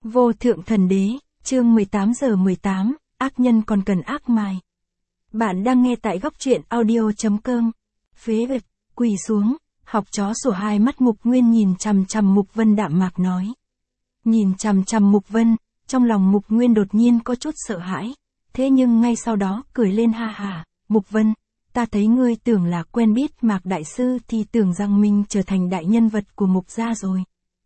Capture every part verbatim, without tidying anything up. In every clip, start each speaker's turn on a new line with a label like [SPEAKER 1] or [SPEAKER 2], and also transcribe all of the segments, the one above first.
[SPEAKER 1] Vô thượng thần đế, chương mười tám giờ mười tám, ác nhân còn cần ác mài. Bạn đang nghe tại góc truyện audio.com. Phế vật, quỳ xuống, học chó sủa. Hai mắt Mục Nguyên nhìn chằm chằm Mục Vân đạm mạc nói. Nhìn chằm chằm Mục Vân, trong lòng Mục Nguyên đột nhiên có chút sợ hãi, thế nhưng ngay sau đó cười lên ha ha. Mục Vân, ta thấy ngươi tưởng là quen biết Mạc Đại Sư thì tưởng rằng mình trở thành đại nhân vật của Mục gia rồi.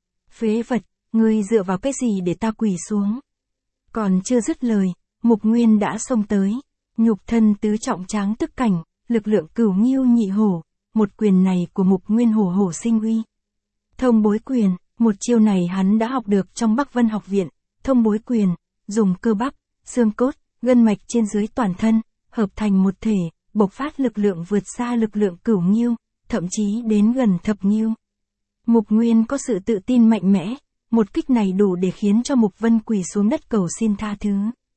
[SPEAKER 1] Phế vật, ngươi dựa vào cái gì để ta quỳ xuống? Còn chưa dứt lời, Mục Nguyên đã xông tới, nhục thân tứ trọng tráng tức cảnh, lực lượng cửu nghiêu nhị hổ, một quyền này của Mục Nguyên hổ hổ sinh uy. Thông bối quyền, một chiêu này hắn đã học được trong Bắc Vân học viện. Thông bối quyền, dùng cơ bắp, xương cốt, gân mạch trên dưới toàn thân, hợp thành một thể, bộc phát lực lượng vượt xa lực lượng cửu nghiêu, thậm chí đến gần thập nghiêu. Mục Nguyên có sự tự tin mạnh mẽ, một kích này đủ để khiến cho Mục Vân quỳ xuống đất cầu xin tha thứ.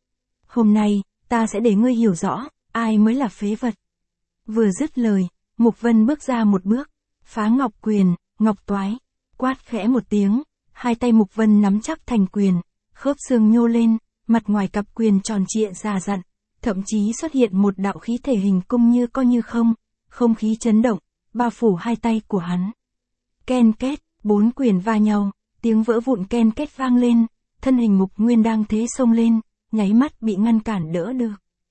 [SPEAKER 1] Hôm nay, ta sẽ để ngươi hiểu rõ, ai mới là phế vật. Vừa dứt lời, Mục Vân bước ra một bước, phá ngọc quyền, ngọc toái, quát khẽ một tiếng, hai tay Mục Vân nắm chắc thành quyền, khớp xương nhô lên, mặt ngoài cặp quyền tròn trịa già dặn, thậm chí xuất hiện một đạo khí thể hình cung như có như không, không khí chấn động, bao phủ hai tay của hắn. Ken két, bốn quyền va nhau, tiếng vỡ vụn ken két vang lên, thân hình Mục Nguyên đang thế xông lên, nháy mắt bị ngăn cản đỡ được.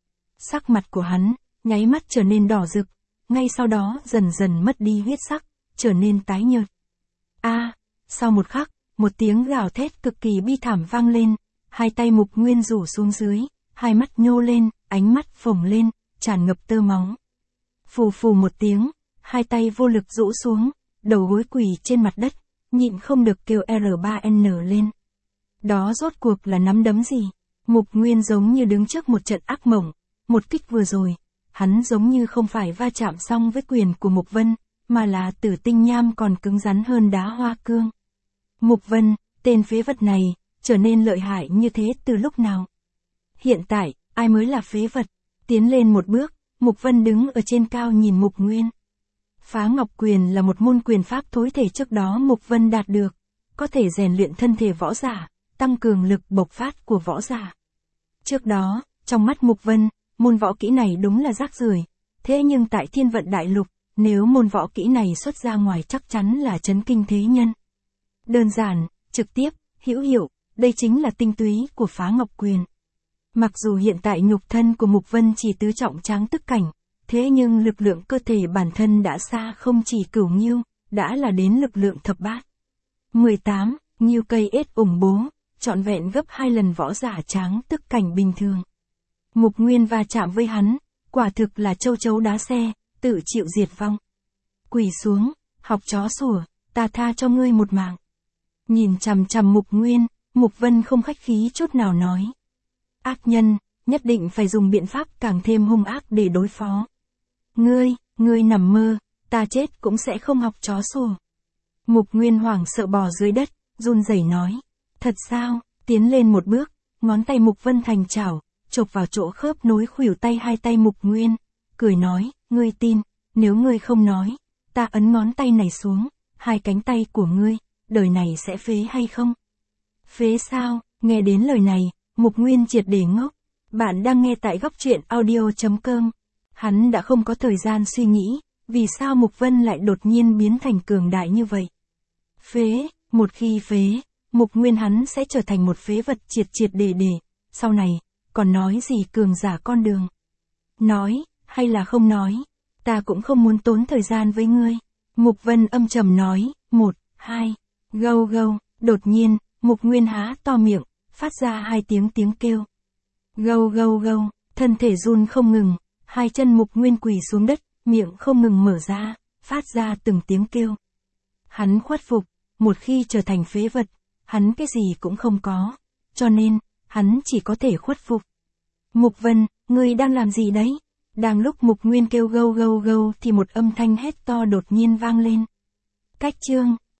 [SPEAKER 1] Sắc mặt của hắn, nháy mắt trở nên đỏ rực, ngay sau đó dần dần mất đi huyết sắc, trở nên tái nhợt. A, à, sau một khắc, một tiếng gào thét cực kỳ bi thảm vang lên, hai tay Mục Nguyên rủ xuống dưới, hai mắt nhô lên, ánh mắt phồng lên, tràn ngập tơ máu. Phù phù một tiếng, hai tay vô lực rũ xuống, đầu gối quỳ trên mặt đất, nhịn không được kêu R ba N lên. Đó rốt cuộc là nắm đấm gì? Mục Nguyên giống như đứng trước một trận ác mộng, một kích vừa rồi, hắn giống như không phải va chạm xong với quyền của Mục Vân, mà là tử tinh nham còn cứng rắn hơn đá hoa cương. Mục Vân, tên phế vật này, trở nên lợi hại như thế từ lúc nào? Hiện tại, ai mới là phế vật? Tiến lên một bước, Mục Vân đứng ở trên cao nhìn Mục Nguyên. Phá ngọc quyền là một môn quyền pháp thối thể trước đó Mục Vân đạt được, có thể rèn luyện thân thể võ giả, tăng cường lực bộc phát của võ giả. Trước đó, trong mắt Mục Vân, môn võ kỹ này đúng là rác rưởi, thế nhưng tại Thiên Vận Đại Lục, nếu môn võ kỹ này xuất ra ngoài chắc chắn là chấn kinh thế nhân. Đơn giản, trực tiếp, hữu hiệu, đây chính là tinh túy của phá ngọc quyền. Mặc dù hiện tại nhục thân của Mục Vân chỉ tứ trọng tráng tức cảnh, thế nhưng lực lượng cơ thể bản thân đã xa không chỉ cửu nghiêu, đã là đến lực lượng thập bát. mười tám, nghiêu cây ết ủng bố, trọn vẹn gấp hai lần võ giả tráng tức cảnh bình thường. Mục Nguyên va chạm với hắn, quả thực là châu chấu đá xe, tự chịu diệt vong. Quỳ xuống, học chó sủa, ta tha cho ngươi một mạng. Nhìn chằm chằm Mục Nguyên, Mục Vân không khách khí chút nào nói. Ác nhân, nhất định phải dùng biện pháp càng thêm hung ác để đối phó. Ngươi, ngươi nằm mơ, ta chết cũng sẽ không học chó sủa. Mục Nguyên hoảng sợ bò dưới đất, run rẩy nói. Thật sao? Tiến lên một bước, ngón tay Mục Vân thành chảo, chộp vào chỗ khớp nối khuỷu tay hai tay Mục Nguyên, cười nói, ngươi tin, nếu ngươi không nói, ta ấn ngón tay này xuống, hai cánh tay của ngươi, đời này sẽ phế hay không? Phế sao? Nghe đến lời này, Mục Nguyên triệt để ngốc. Bạn đang nghe tại góc truyện audio.com. Hắn đã không có thời gian suy nghĩ, vì sao Mục Vân lại đột nhiên biến thành cường đại như vậy. Phế, một khi phế, Mục Nguyên hắn sẽ trở thành một phế vật triệt triệt để để, sau này, còn nói gì cường giả con đường. Nói, hay là không nói, ta cũng không muốn tốn thời gian với ngươi. Mục Vân âm trầm nói, một, hai, gâu gâu, đột nhiên, Mục Nguyên há to miệng, phát ra hai tiếng tiếng kêu. Gâu gâu gâu, thân thể run không ngừng, hai chân Mục Nguyên quỳ xuống đất, miệng không ngừng mở ra, phát ra từng tiếng kêu. Hắn khuất phục, một khi trở thành phế vật, hắn cái gì cũng không có, cho nên, hắn chỉ có thể khuất phục. Mục Vân, ngươi đang làm gì đấy? Đang lúc Mục Nguyên kêu gâu gâu gâu thì một âm thanh hét to đột nhiên vang lên. Cách chương